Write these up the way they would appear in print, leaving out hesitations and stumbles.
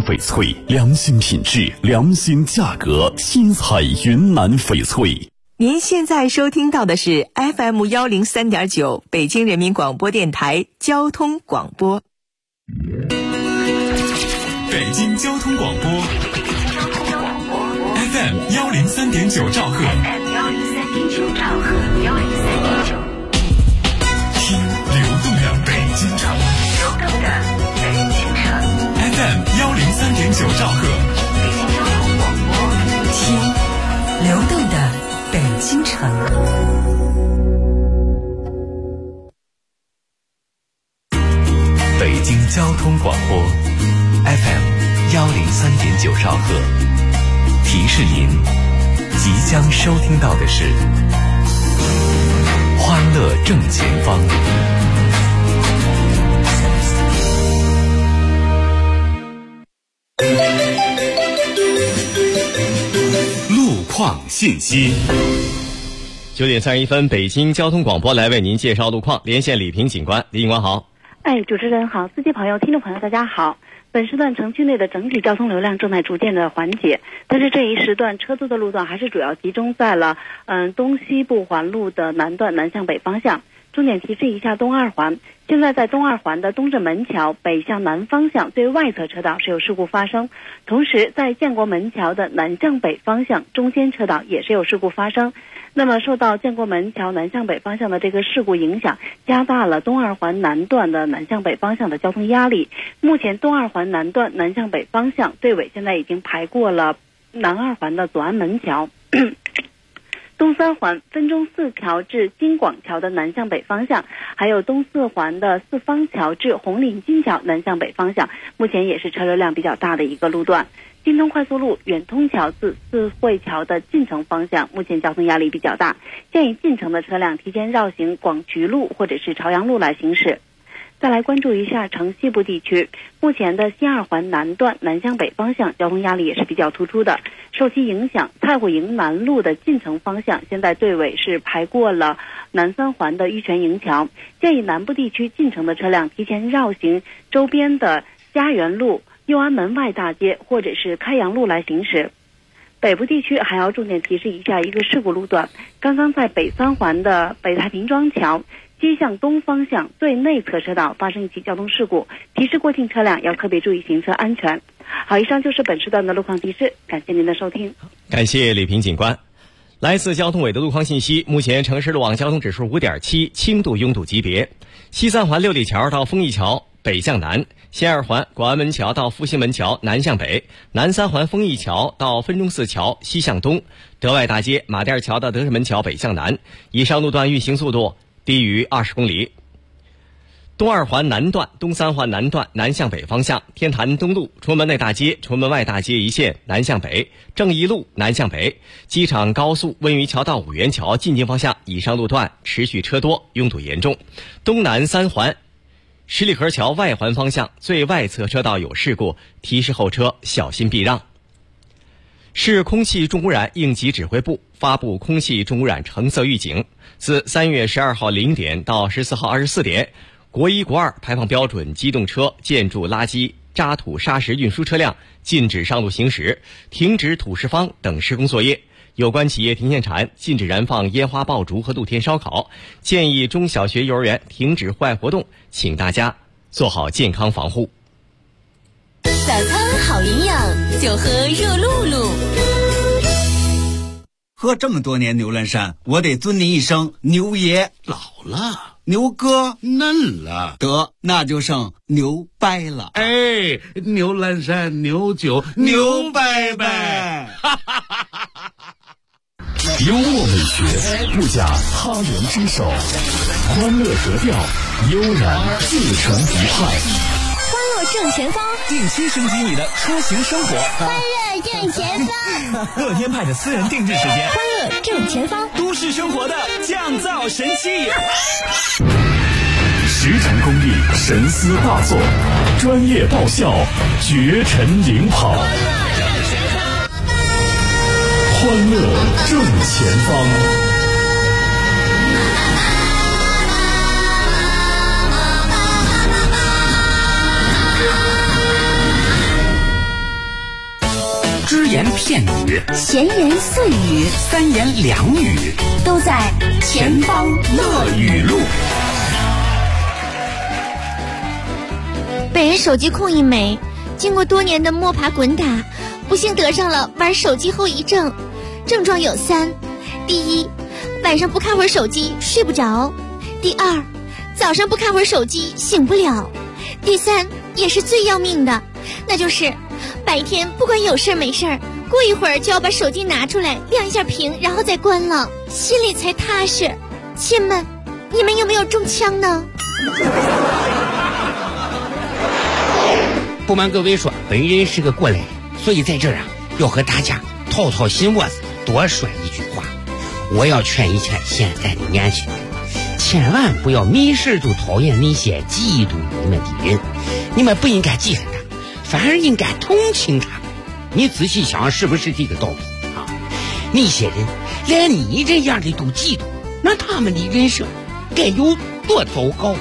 翡翠，良心品质，良心价格，新彩云南翡翠。 您现在收听到的是 FM103.9 北京人民广播电台交通广播。 北京交通广播 FM103.9 兆赫，听流动的北京城FM103.9 兆赫， 北京交通广播，听流动的北京城。 北京交通广播 FM103.9 兆赫，提示您即将收听到的是欢乐正前方。 路况信息。 9点31分，北京交通广播来为您介绍路况，连线李平警官。李警官好。 主持人好，司机朋友、听众朋友大家好。本时段城区内的整体交通流量正在逐渐的缓解，但是这一时段车多的路段还是主要集中在了东西部环路的南段南向北方向。重点提示一下东二环，现在在东二环的东正门桥北向南方向最外侧车道是有事故发生，同时在建国门桥的南向北方向中间车道也是有事故发生。那么受到建国门桥南向北方向的这个事故影响，加大了东二环南段的南向北方向的交通压力。目前东二环南段南向北方向队尾现在已经排过了南二环的左安门桥东三环分钟寺桥至金广桥的南向北方向，还有东四环的四方桥至红岭金桥南向北方向，目前也是车流量比较大的一个路段。京通快速路远通桥至四惠桥的进城方向，目前交通压力比较大，建议进城的车辆提前绕行广渠路或者是朝阳路来行驶。再来关注一下城西部地区，目前的西二环南段南向北方向交通压力也是比较突出的，受其影响，太湖营南路的进城方向现在队尾是排过了南三环的玉泉营桥，建议南部地区进城的车辆提前绕行周边的家园路、右安门外大街或者是开阳路来行驶。北部地区还要重点提示一下一个事故路段，刚刚在北三环的北太平庄桥西向东方向最内侧车道发生一起交通事故，提示过境车辆要特别注意行车安全。好，以上就是本时段的路况提示，感谢您的收听。 感谢李平警官。来自交通委的路况信息，目前城市路网交通指数 5.7， 轻度拥堵级别。西三环六里桥到丰益桥北向南，西二环广安门桥到复兴门桥南向北，南三环丰益桥到分钟寺桥西向东，德外大街马甸桥到德胜门桥北向南，以上路段运行速度低于20公里。东二环南段、东三环南段南向北方向，天坛东路、崇文门内大街、崇文门外大街一线南向北，正义路南向北，机场高速温榆桥到五元桥进京方向，以上路段持续车多，拥堵严重。东南三环十里河桥外环方向最外侧车道有事故，提示后车小心避让。市空气重污染应急指挥部发布空气重污染橙色预警，自3月12号0点到14号24点，国1、国2排放标准机动车、建筑垃圾、渣土砂石运输车辆禁止上路行驶，停止土石方等施工作业。有关企业停限产，禁止燃放烟花爆竹和露天烧烤，建议中小学、幼儿园停止户外活动，请大家做好健康防护。 早餐好营养，就喝热露露。 喝这么多年牛栏山，我得尊您一声牛爷。 老了， 牛哥嫩了， 得那就剩牛掰了。 哎，牛栏山牛酒牛掰掰。 幽默美学，不假他人之手，欢乐格调，悠然自成一派。 欢乐正前方， 定期升级你的出行生活。 欢乐正前方， 乐天派的私人定制时间。 欢乐正前方， 都市生活的降噪神器。 实诚公益，神思大作，专业爆笑，绝尘领跑。欢乐正前方。 只言片语、 闲言碎语、 三言两语， 都在前方乐语录。 本人手机控一枚，经过多年的摸爬滚打，不幸得上了玩手机后遗症。症状有3：第一，晚上不看会儿手机睡不着；第二，早上不看会儿手机醒不了；第三，也是最要命的，那就是白天不管有事没事，过一会儿就要把手机拿出来亮一下屏，然后再关了，心里才踏实。亲们，你们有没有中枪呢？ 不瞒各位说，本人是个过来人，所以在这儿要和大家掏掏心窝子，多说一句话。我要劝一劝现在的年轻人，千万不要没事就讨厌那些嫉妒你们的人，你们不应该记恨他，反而应该同情他。你仔细想，是不是这个道理啊？那些人连你这样的都嫉妒，那他们的人生该有多糟糕？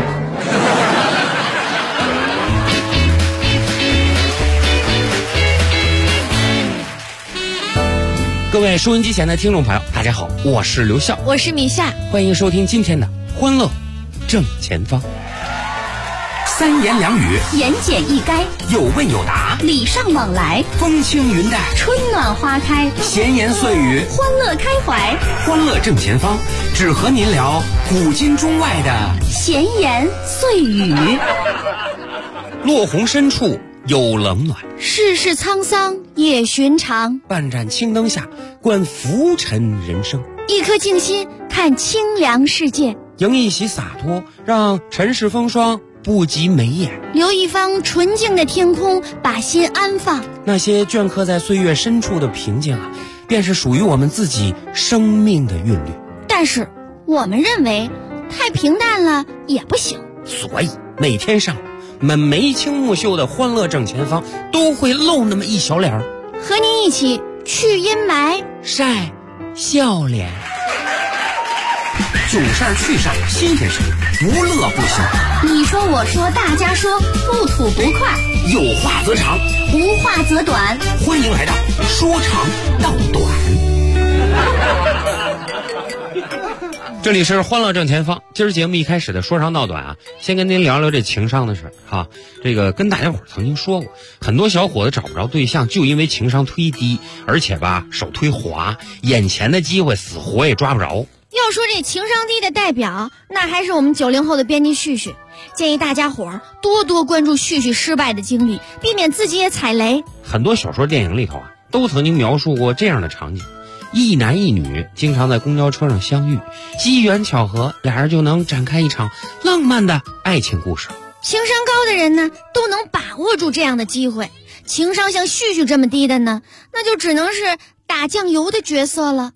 各位收音机前的听众朋友，大家好，我是刘笑， 我是米夏， 欢迎收听今天的欢乐正前方。三言两语， 言简意赅， 有问有答， 礼尚往来， 风轻云淡， 春暖花开， 闲言碎语， 欢乐开怀。 欢乐正前方，只和您聊古今中外的闲言碎语。 落红深处有冷暖， 世事沧桑也寻常。 半盏青灯下，观浮沉人生。 一颗静心，看清凉世界。 迎一袭洒脱，让尘世风霜不及眉眼。 留一方纯净的天空，把心安放。 那些镌刻在岁月深处的平静便是属于我们自己生命的韵律。 但是我们认为太平淡了也不行， 所以每天上午我们眉清目秀的欢乐正前方都会露那么一小脸， 和您一起去阴霾， 晒笑脸。囧事儿趣事儿新鲜事儿，不乐不行。 你说我说大家说，不吐不快， 有话则长， 无话则短。 欢迎来到说长道短。这里是欢乐正前方，今儿节目一开始的说长道短先跟您聊聊这情商的事儿这个跟大家伙曾经说过，很多小伙子找不着对象，就因为情商忒低，而且手忒滑，眼前的机会死活也抓不着。 要说这情商低的代表，那还是我们90后的编辑旭旭。建议大家伙多多关注旭旭失败的经历，避免自己也踩雷。 很多小说电影里头都曾经描述过这样的场景，一男一女经常在公交车上相遇，机缘巧合，俩人就能展开一场浪漫的爱情故事。 情商高的人呢，都能把握住这样的机会。情商像旭旭这么低的呢，那就只能是打酱油的角色了。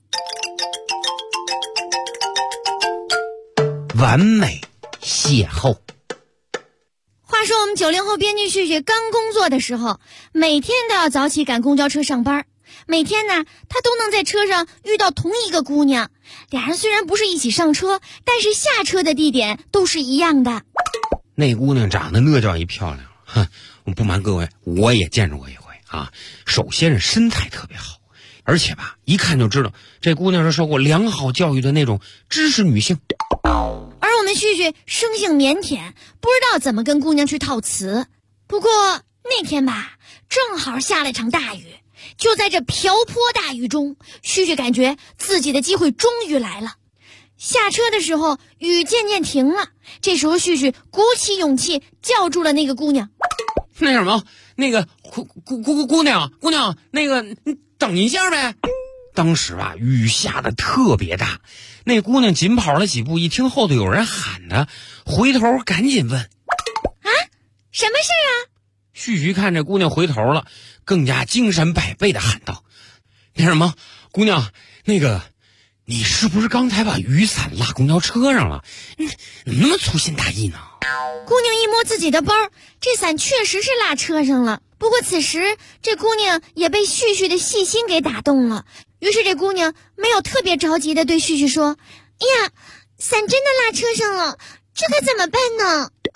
完美邂逅。 话说我们90后编辑旭旭刚工作的时候，每天都要早起赶公交车上班。每天呢，他都能在车上遇到同一个姑娘，俩人虽然不是一起上车，但是下车的地点都是一样的。 那姑娘长得那叫一漂亮，我不瞒各位，我也见着过一回首先是身材特别好，而且一看就知道这姑娘是受过良好教育的那种知识女性。 而我们旭旭生性腼腆，不知道怎么跟姑娘去套词。不过那天正好下了场大雨，就在这瓢泼大雨中，旭旭感觉自己的机会终于来了。下车的时候，雨渐渐停了，这时候旭旭鼓起勇气叫住了那个姑娘。 那什么，那个姑娘，那个你等一下呗。当时雨下的特别大，那姑娘紧跑了几步，一听后头有人喊她，回头赶紧问什么事啊？ 旭旭看这姑娘回头了，更加精神百倍的喊道：那什么，姑娘，那个你是不是刚才把雨伞落公交车上了？你怎么那么粗心大意呢？ 姑娘一摸自己的包，这伞确实是落车上了。不过此时这姑娘也被旭旭的细心给打动了，于是这姑娘没有特别着急的对旭旭说：哎呀，伞真的落车上了，这可怎么办呢？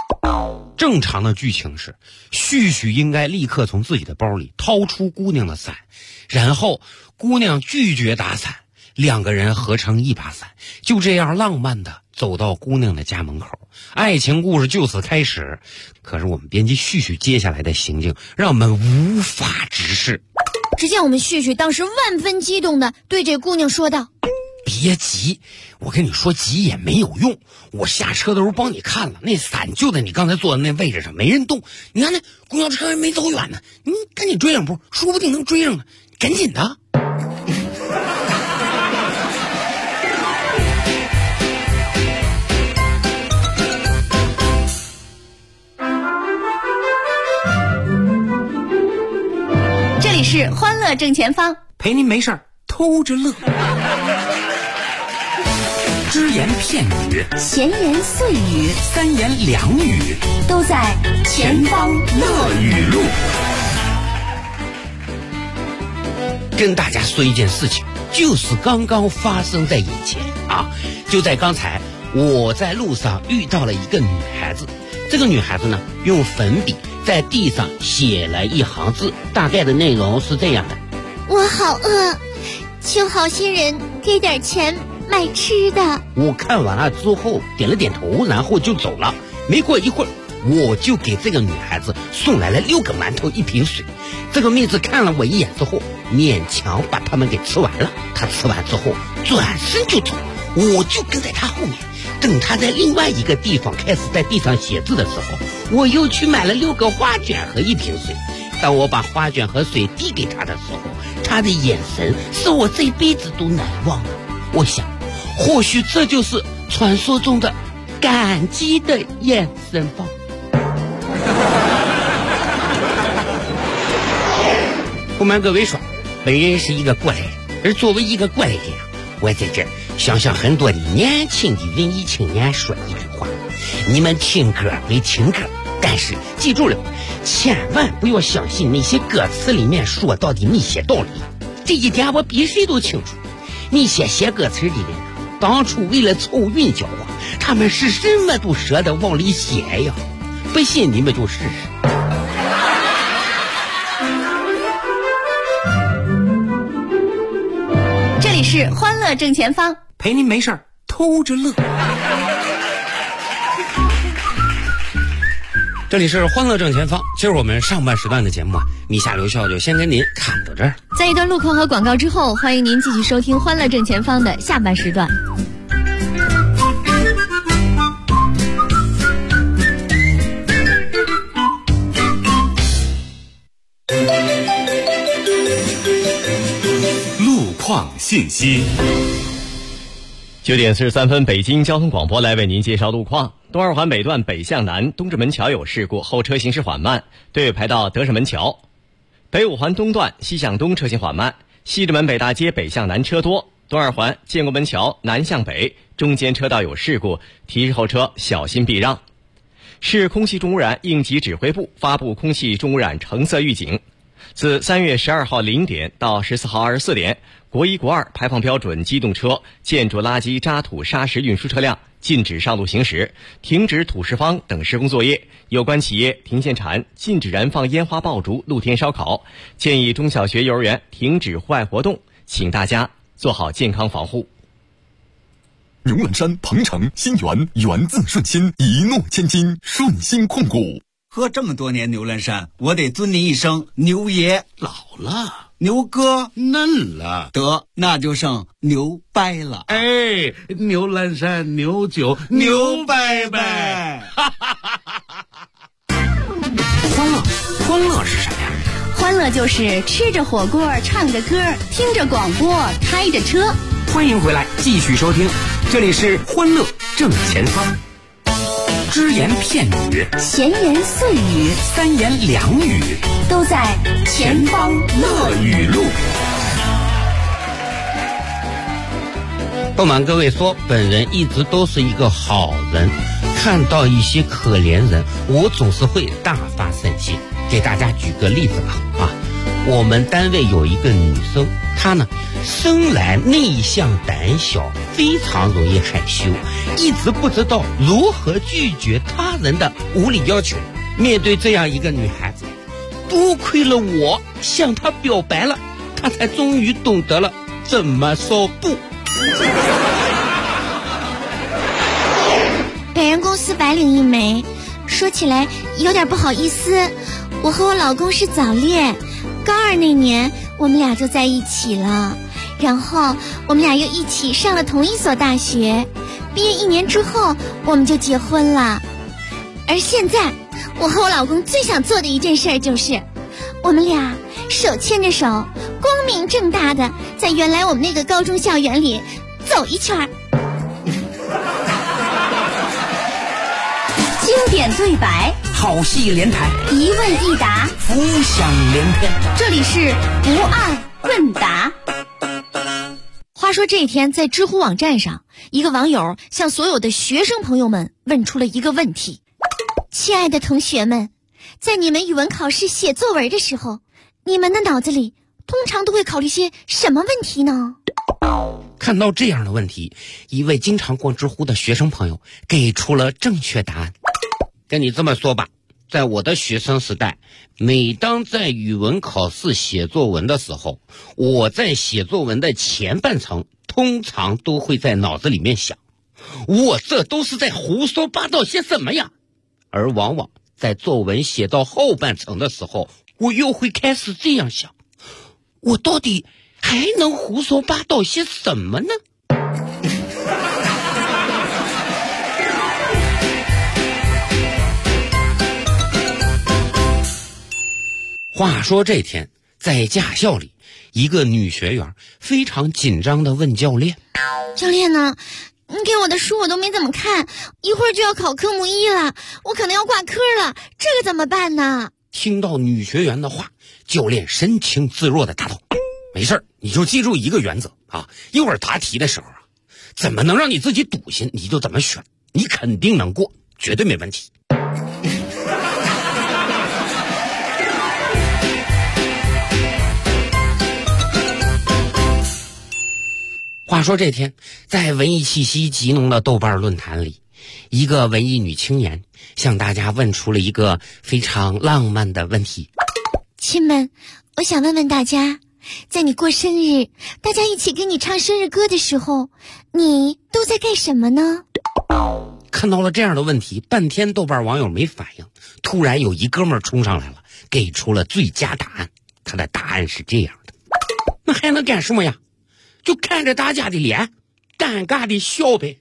正常的剧情是，旭旭应该立刻从自己的包里掏出姑娘的伞，然后姑娘拒绝打伞，两个人合成一把伞，就这样浪漫的走到姑娘的家门口，爱情故事就此开始。可是我们编辑旭旭接下来的行径让我们无法直视。 只见我们旭旭当时万分激动的对这姑娘说道： 别急，我跟你说急也没有用，我下车的时候帮你看了，那伞就在你刚才坐的那位置上，没人动。你看那公交车还没走远呢，你赶紧追上步，说不定能追上呢，赶紧的。 这里是欢乐正前方， 陪您没事儿偷着乐。只言片语， 闲言碎语， 三言两语， 都在前方乐语录。 跟大家说一件事情，就是刚刚发生在眼前啊！就在刚才，我在路上遇到了一个女孩子。这个女孩子呢，用粉笔在地上写了一行字，大概的内容是这样的： 我好饿，求好心人给点钱买吃的。 我看完了之后点了点头，然后就走了。没过一会儿，我就给这个女孩子送来了6个馒头1瓶水。这个妹子看了我一眼之后，勉强把它们给吃完了。她吃完之后转身就走，我就跟在她后面。等她在另外一个地方开始在地上写字的时候，我又去买了6个花卷和1瓶水。当我把花卷和水递给她的时候，她的眼神是我这辈子都难忘的。我想，或许这就是传说中的感激的眼神吧。不瞒各位说，本人是一个过来人，而作为一个过来人，我在这儿想向很多的年轻的文艺青年说一句话：你们听歌归听歌，但是记住了，千万不要相信那些歌词里面说到的那些道理。这一点我比谁都清楚。那些写歌词的人当初为了凑韵脚啊，他们是什么都舍得往里写呀。不信你们就试试。 这里是欢乐正前方， 陪您没事儿偷着乐。 这里是欢乐正前方。今儿我们上半时段的节目啊，米夏刘笑就先跟您看到这儿。 在一段路况和广告之后，欢迎您继续收听欢乐正前方的下半时段。 路况信息。 9点43分，北京交通广播来为您介绍路况。东二环北段北向南东直门桥有事故，后车行驶缓慢，队尾排到德胜门桥。北五环东段西向东车行缓慢，西直门北大街北向南车多。东二环建国门桥南向北中间车道有事故，提示后车小心避让。市空气重污染应急指挥部发布空气重污染橙色预警，自3月12号0点到14号24点，国1、国2排放标准机动车、建筑垃圾、渣土、砂石运输车辆禁止上路行驶，停止土石方等施工作业。有关企业停限产，禁止燃放烟花爆竹、露天烧烤。建议中小学、幼儿园停止户外活动，请大家做好健康防护。 牛栏山、鹏城、新源，源自顺心，一诺千金，顺心控股。 喝这么多年牛栏山，我得尊您一声牛爷。 老了， 牛哥嫩了， 得那就剩牛掰了。 哎，牛栏山牛酒牛掰掰。 欢乐是什么呀？ 欢乐就是吃着火锅，唱着歌，听着广播，开着车。 欢迎回来，继续收听，这里是欢乐正前方。只言片语， 闲言碎语， 三言两语， 都在前方乐语录。 不瞒各位说，本人一直都是一个好人，看到一些可怜人，我总是会大发善心。给大家举个例子吧， 我们单位有一个女生，她呢生来内向胆小，非常容易害羞，一直不知道如何拒绝他人的无理要求。面对这样一个女孩子，多亏了我向她表白了，她才终于懂得了怎么说不。 本人公司白领一枚，说起来有点不好意思，我和我老公是早恋，高2那年我们俩就在一起了，然后我们俩又一起上了同一所大学，毕业1年之后我们就结婚了。而现在我和我老公最想做的一件事就是我们俩手牵着手，光明正大的在原来我们那个高中校园里走一圈。 经典对白， 好戏连台， 一问一答， 浮想联翩。 这里是不二问答。 话说这一天，在知乎网站上，一个网友向所有的学生朋友们问出了一个问题：亲爱的同学们，在你们语文考试写作文的时候，你们的脑子里通常都会考虑些什么问题呢？ 看到这样的问题，一位经常逛知乎的学生朋友给出了正确答案。跟你这么说吧，在我的学生时代，每当在语文考试写作文的时候，我在写作文的前半程通常都会在脑子里面想，我这都是在胡说八道些什么呀？而往往在作文写到后半程的时候，我又会开始这样想，我到底还能胡说八道些什么呢？话说这天，在驾校里，一个女学员非常紧张地问教练： 教练呢？你给我的书我都没怎么看，一会儿就要考科目1了，我可能要挂科了，这个怎么办呢？ 听到女学员的话，教练神情自若地答道：没事，你就记住一个原则啊，一会儿答题的时候啊，怎么能让你自己笃信你就怎么选，你肯定能过，绝对没问题。话说这天，在文艺气息极浓的豆瓣论坛里，一个文艺女青年向大家问出了一个非常浪漫的问题： 亲们，我想问问大家，在你过生日，大家一起给你唱生日歌的时候，你都在干什么呢？ 看到了这样的问题，半天豆瓣网友没反应，突然有一哥们儿冲上来了，给出了最佳答案。他的答案是这样的：那还能干什么呀？就看着大家的脸，尴尬的笑呗。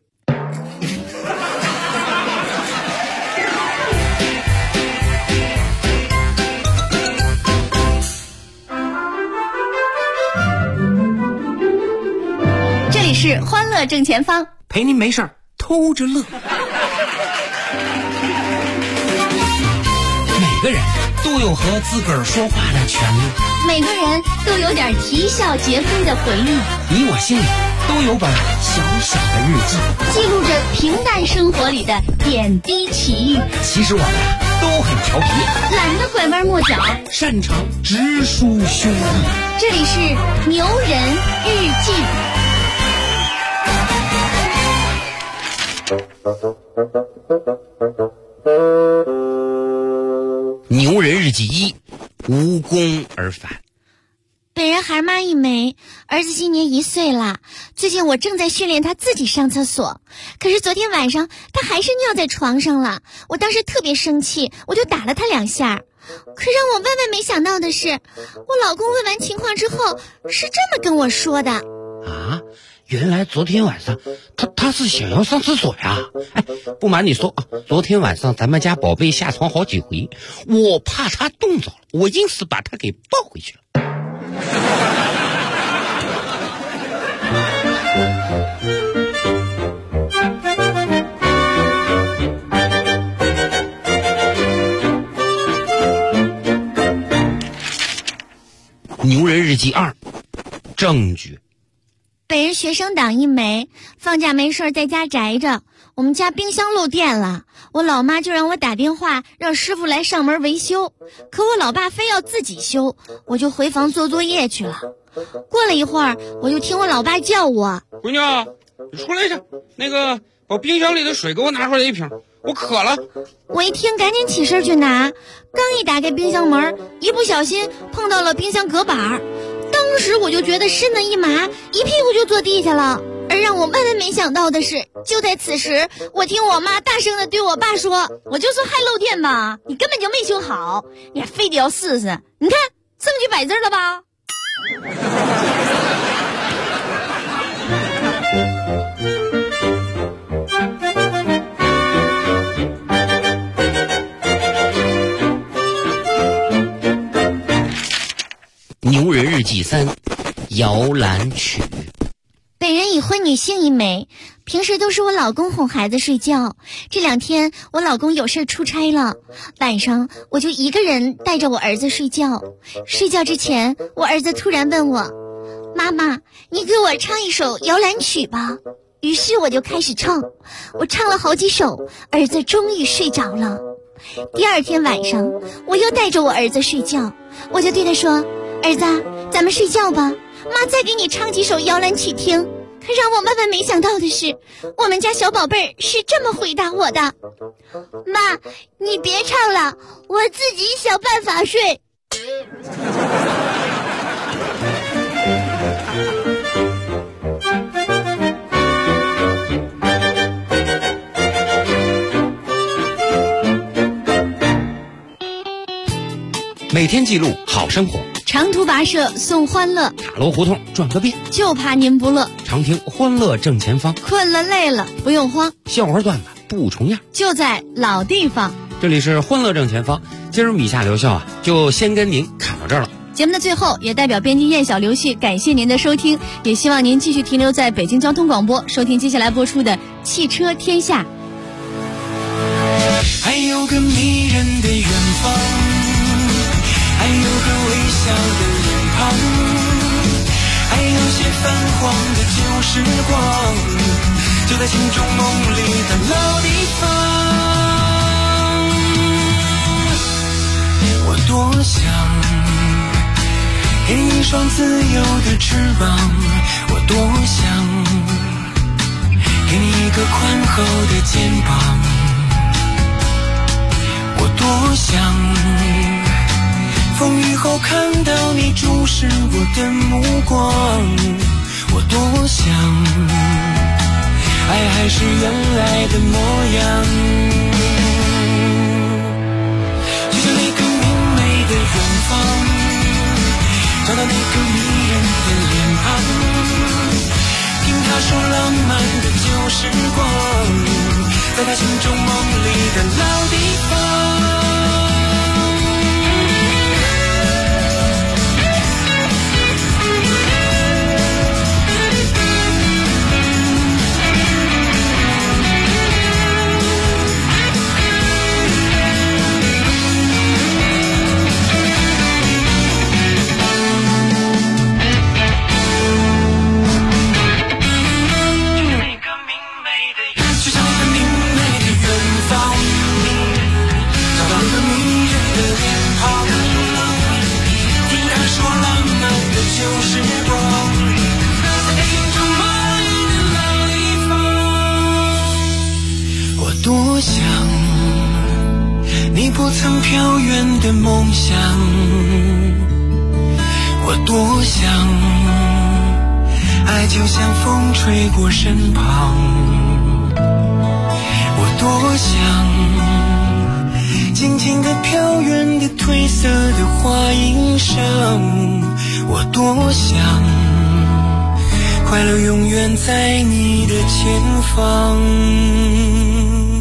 这里是欢乐正前方， 陪您没事偷着乐。每个人都有和自个儿说话的权利， 每个人都有点啼笑皆非的回忆， 你我心里都有本小小的日记， 记录着平淡生活里的点滴奇遇。 其实我们都很调皮， 懒得拐弯抹角， 擅长直抒胸臆。 这里是牛人日记。 牛人日记1，无功而返。 本人孩妈一枚，儿子今年1岁了。最近我正在训练他自己上厕所，可是昨天晚上他还是尿在床上了。我当时特别生气，我就打了他2下。可让我万万没想到的是，我老公问完情况之后是这么跟我说的： 啊，原来昨天晚上他是想要上厕所呀。哎，不瞒你说啊，昨天晚上咱们家宝贝下床好几回，我怕他冻着了，我硬是把他给抱回去了。牛人日记2，证据。 本人学生党一枚，放假没事在家宅着。 我们家冰箱漏电了，我老妈就让我打电话让师傅来上门维修，可我老爸非要自己修，我就回房做作业去了。过了一会儿，我就听我老爸叫我：“ 闺女，你出来一下，那个把冰箱里的水给我拿出来一瓶，我渴了。” 我一听赶紧起身去拿，刚一打开冰箱门，一不小心碰到了冰箱隔板，当时我就觉得身子一麻，一屁股就坐地下了。而让我万万没想到的是，就在此时，我听我妈大声地对我爸说：“我就说还漏电吧，你根本就没修好，你还非得要试试，你看证据摆这儿了吧。” 牛人日记3，摇篮曲。 本人已婚，女性一枚，平时都是我老公哄孩子睡觉。这2天我老公有事出差了，晚上我就一个人带着我儿子睡觉。睡觉之前，我儿子突然问我：“妈妈，你给我唱一首摇篮曲吧。”于是我就开始唱，我唱了好几首，儿子终于睡着了。第2天晚上，我又带着我儿子睡觉，我就对他说：“儿子，咱们睡觉吧，妈再给你唱几首摇篮曲听。”可让我万万没想到的是，我们家小宝贝儿是这么回答我的：“妈，你别唱了，我自己想办法睡。” 每天记录好生活， 长途跋涉送欢乐， 塔楼胡同转个遍， 就怕您不乐。 常听欢乐正前方， 困了累了不用慌， 笑话段子不重样， 就在老地方。 这里是欢乐正前方，今儿米夏刘笑就先跟您侃到这儿了。 节目的最后，也代表编辑燕小刘旭感谢您的收听，也希望您继续停留在北京交通广播，收听接下来播出的《汽车天下》。 还有个迷人的远方，还有个微笑的脸庞，还有些泛黄的旧时光，就在心中梦里的老地方。我多想给你一双自由的翅膀，我多想给你一个宽厚的肩膀，我多想风雨后看到你注视我的目光，我多想爱还是原来的模样，就像那个明媚的远方，找到那个迷人的脸庞，听他说浪漫的旧时光，在他心中梦里的老地方。多想你不曾飘远的梦想，我多想爱就像风吹过身旁，我多想静静地飘远的褪色的花影上，我多想快乐永远在你的前方。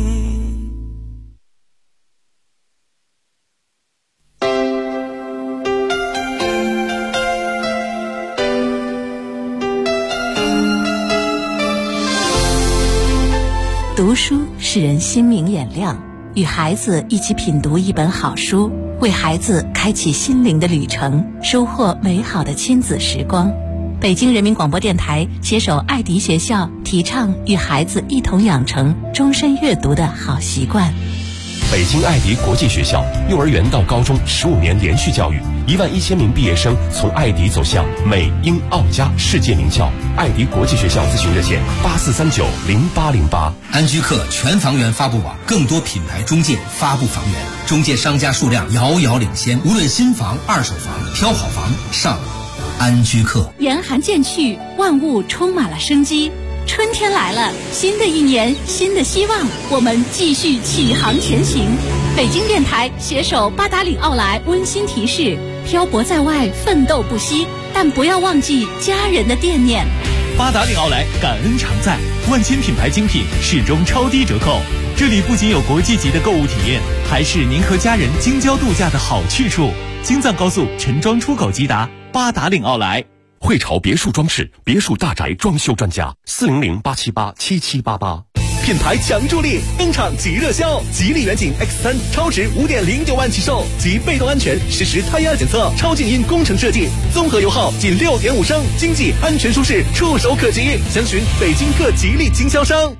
读书使人心明眼亮，与孩子一起品读一本好书，为孩子开启心灵的旅程，收获美好的亲子时光。 北京人民广播电台携手爱迪学校，提倡与孩子一同养成终身阅读的好习惯。 北京爱迪国际学校幼儿园到高中15年连续教育，11000名毕业生从爱迪走向美英澳加世界名校。爱迪国际学校咨询热线84390808。 安居客全房源发布网，更多品牌中介发布房源，中介商家数量遥遥领先。无论新房、二手房，挑好房上安居客。 严寒渐去，万物充满了生机。春天来了，新的一年，新的希望，我们继续启航前行。北京电台携手八达岭奥莱温馨提示：漂泊在外，奋斗不息，但不要忘记家人的惦念。 八达岭奥莱感恩常在，万千品牌精品始终超低折扣。这里不仅有国际级的购物体验，还是您和家人京郊度假的好去处。京藏高速陈庄出口即达，八达岭奥莱。 汇潮别墅装饰，别墅大宅装修专家，400-878-7788。 品牌强助力，登场即热销，吉利远景 X3 超值5.09万起售，及被动安全实时胎压检测，超静音工程设计，综合油耗仅6.5升，经济安全舒适，触手可及。详询北京各吉利经销商。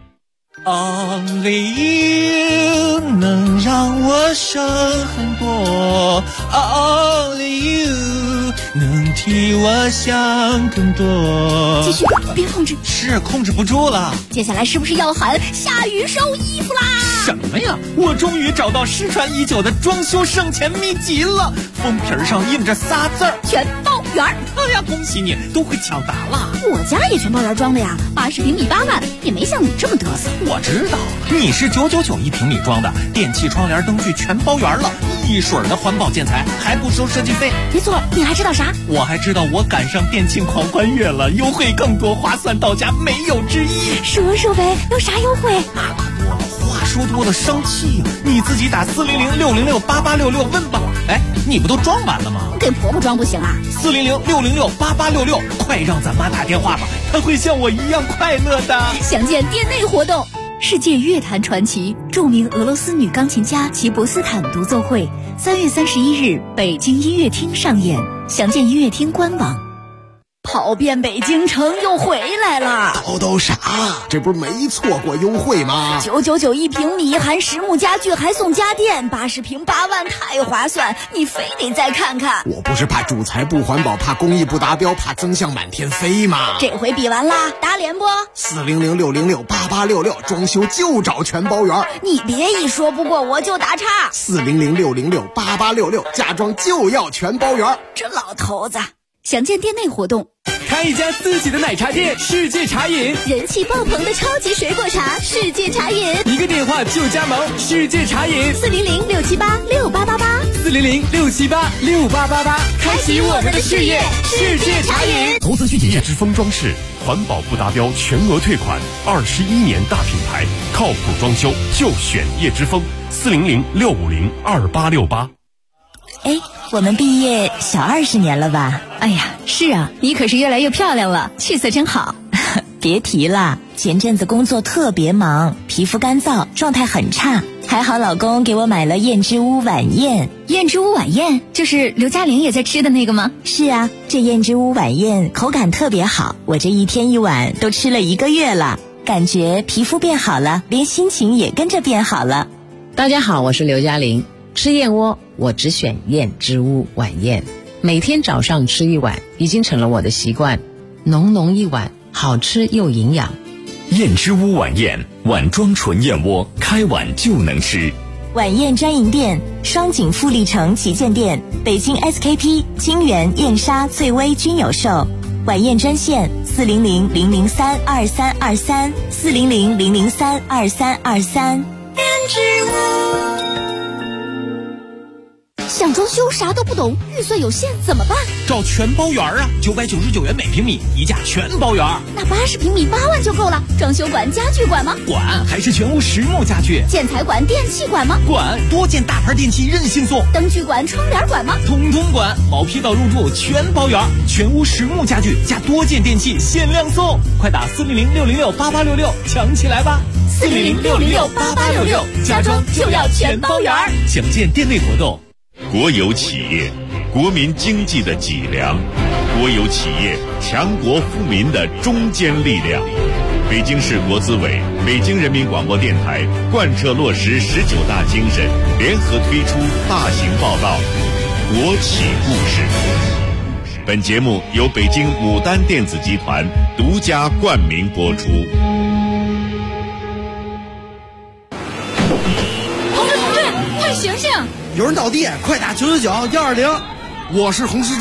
Only you 能让我省很多 ，Only you 能替我想更多。 继续，别控制， 是控制不住了。 接下来是不是要喊下雨收衣服啦？ 什么呀？我终于找到失传已久的装修省钱秘籍了，封皮上印着仨字儿： 全包圆。 哎呀，恭喜你，都会抢答了。 我家也全包圆装的呀，80平米8万，也没像你这么嘚瑟。 我知道，你是999一平米装的，电器、窗帘、灯具全包圆了，一水的环保建材，还不收设计费。 没错，你还知道啥？ 我还知道我赶上电竞狂欢月了，优惠更多，划算到家，没有之一。 说说呗，有啥优惠？ 那可多了，话说多了生气呀！你自己打400-606-8866问吧。哎，你不都装完了吗？ 给婆婆装不行啊 ？400-606-8866，快让咱妈打电话吧，她会像我一样快乐的。 详见店内活动。世界乐坛传奇，著名俄罗斯女钢琴家齐博斯坦独奏会，3月31日北京音乐厅上演，详见音乐厅官网。跑遍北京城又回来了， 都啥？这不是没错过优惠吗 ？999一平米，含实木家具还送家电，80平8万，太划算！你非得再看看。 我不是怕主材不环保，怕工艺不达标，怕增项满天飞吗？ 这回比完啦，打脸不 ？400-606-8866，装修就找全包圆。 你别一说不过我就打岔。 400-606-8866，家装就要全包圆。 这老头子。详见店内活动。 开一家自己的奶茶店，世界茶饮， 人气爆棚的超级水果茶，世界茶饮， 一个电话就加盟，世界茶饮 ，400-678-6888，400-678-6888， 开启我们的事业，世界茶饮。 投资需谨慎。之风装饰，环保不达标全额退款，21年大品牌，靠谱装修就选叶之风，400-650-2868。 哎，我们毕业小20年了吧？ 哎呀，是啊，你可是越来越漂亮了，气色真好。 别提了，前阵子工作特别忙，皮肤干燥，状态很差。还好老公给我买了燕之屋晚宴。 燕之屋晚宴就是刘嘉玲也在吃的那个吗？ 是啊，这燕之屋晚宴口感特别好，我这一天一碗都吃了1个月了，感觉皮肤变好了，连心情也跟着变好了。 大家好，我是刘嘉玲。吃燕窝我只选燕之屋晚宴，每天早上吃1碗已经成了我的习惯，浓浓一碗，好吃又营养。 燕之屋晚宴，碗装纯燕窝，开碗就能吃。 晚宴专营店：双井富力城旗舰店、北京 SKP、清源、燕莎、翠微均有售。晚宴专线400-003-2323，400-003-2323。 燕之屋。想装修啥都不懂，预算有限怎么办？ 找全包圆啊，999元每平米，一价全包圆。 那80平米8万就够了。装修管、家具管吗？ 管，还是全屋实木家具。 建材管、电器管吗？ 管，多件大牌电器任性送。 灯具管、窗帘管吗？ 统统管，毛坯到入住全包圆，全屋实木家具加多件电器限量送。快打400-606-8866，抢起来吧 ！400-606-8866，家装就要全包圆。 详见店内活动。 国有企业国民经济的脊梁，国有企业强国富民的中坚力量。北京市国资委、北京人民广播电台贯彻落实19大精神，联合推出大型报道《国企故事》。本节目由北京牡丹电子集团独家冠名播出。 同志，快醒醒！ 有人倒地，快打999-120。 我是红十字